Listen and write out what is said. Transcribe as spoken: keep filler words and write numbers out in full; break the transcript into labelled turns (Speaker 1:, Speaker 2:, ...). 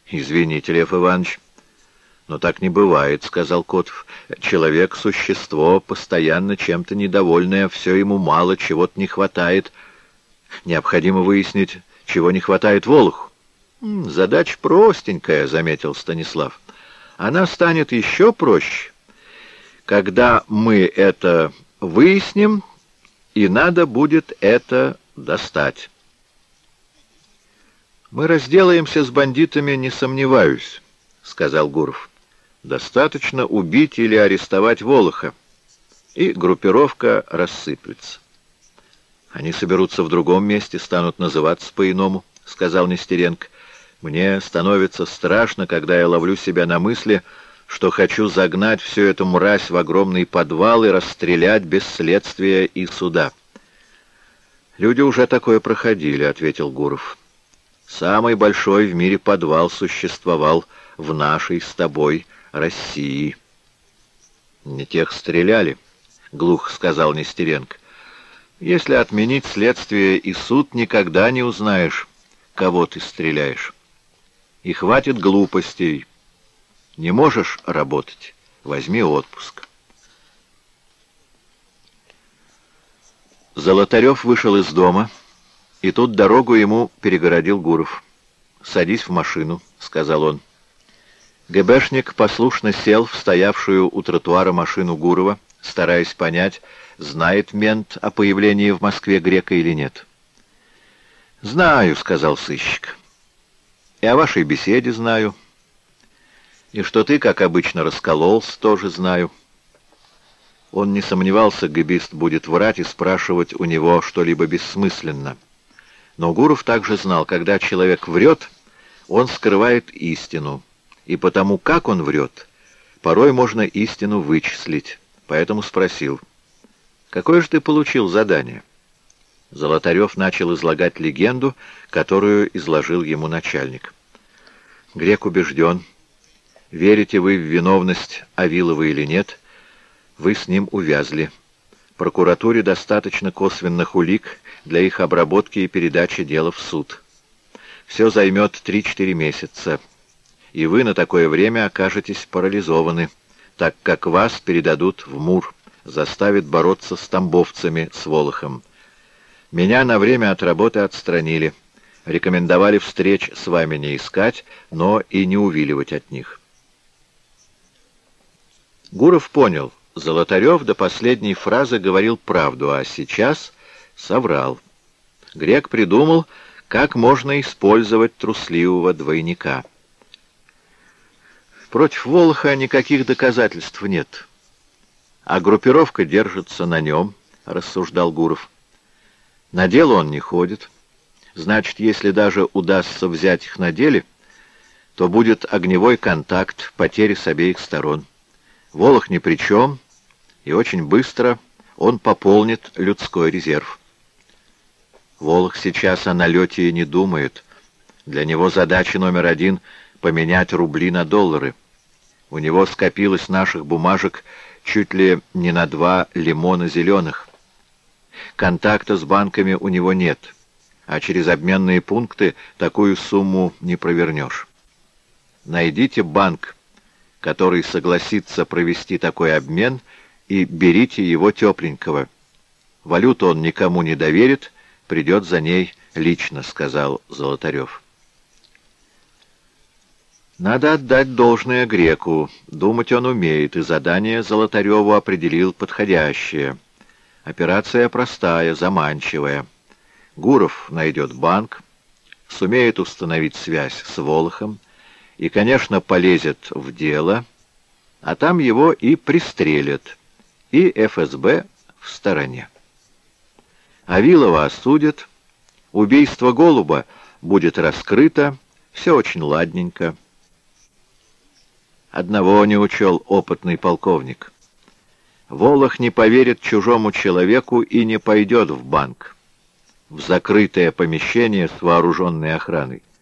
Speaker 1: Извините, Лев Иванович, но так не бывает, — сказал Котов. Человек — существо, постоянно чем-то недовольное, все ему мало, чего-то не хватает. Необходимо выяснить, чего не хватает Волоху. Задача простенькая, — заметил Станислав. Она станет еще проще, когда мы это выясним, и надо будет это достать. Мы разделаемся с бандитами, не сомневаюсь, — сказал Гуров. Достаточно убить или арестовать Волоха, и группировка рассыплется. Они соберутся в другом месте, станут называться по-иному, — сказал Нестеренко. Мне становится страшно, когда я ловлю себя на мысли, что хочу загнать всю эту мразь в огромный подвал и расстрелять без следствия и суда. «Люди уже такое проходили», — ответил Гуров. «Самый большой в мире подвал существовал в нашей с тобой России». «Не тех стреляли», — глухо сказал Нестеренко. «Если отменить следствие и суд, никогда не узнаешь, кого ты стреляешь. И хватит глупостей. Не можешь работать? Возьми отпуск». Золотарев вышел из дома, и тут дорогу ему перегородил Гуров. «Садись в машину», — сказал он. ГБшник послушно сел в стоявшую у тротуара машину Гурова, стараясь понять, знает мент о появлении в Москве Грека или нет. «Знаю», — сказал сыщик. «И о вашей беседе знаю. И что ты, как обычно, раскололся, тоже знаю». Он не сомневался, гэбист будет врать и спрашивать у него что-либо бессмысленно. Но Гуров также знал, когда человек врет, он скрывает истину. И потому, как он врет, порой можно истину вычислить. Поэтому спросил: «Какое же ты получил задание?» Золотарев начал излагать легенду, которую изложил ему начальник. Грек убежден. Верите вы в виновность Авилова или нет, вы с ним увязли. Прокуратуре достаточно косвенных улик для их обработки и передачи дела в суд. Все займет три-четыре месяца, и вы на такое время окажетесь парализованы, так как вас передадут в МУР, заставят бороться с тамбовцами, с Волохом. Меня на время от работы отстранили, рекомендовали встреч с вами не искать, но и не увиливать от них». Гуров понял, Золотарев до последней фразы говорил правду, а сейчас соврал. Грек придумал, как можно использовать трусливого двойника. Против Волоха никаких доказательств нет, а группировка держится на нем, — рассуждал Гуров. На дело он не ходит. Значит, если даже удастся взять их на деле, то будет огневой контакт, потери с обеих сторон. Волох ни при чем, и очень быстро он пополнит людской резерв. Волох сейчас о налете и не думает. Для него задача номер один — поменять рубли на доллары. У него скопилось наших бумажек чуть ли не на два лимона зеленых. Контакта с банками у него нет, а через обменные пункты такую сумму не провернешь. Найдите банк, который согласится провести такой обмен, и берите его тепленького. Валюту он никому не доверит, придет за ней лично, — сказал Золотарев. Надо отдать должное Греку. Думать он умеет, и задание Золотареву определил подходящее. Операция простая, заманчивая. Гуров найдет банк, сумеет установить связь с Волохом и, конечно, полезет в дело, а там его и пристрелят, и эф эс бэ в стороне. Авилова осудят, убийство Голуба будет раскрыто, все очень ладненько. Одного не учел опытный полковник. Волох не поверит чужому человеку и не пойдет в банк, в закрытое помещение с вооруженной охраной.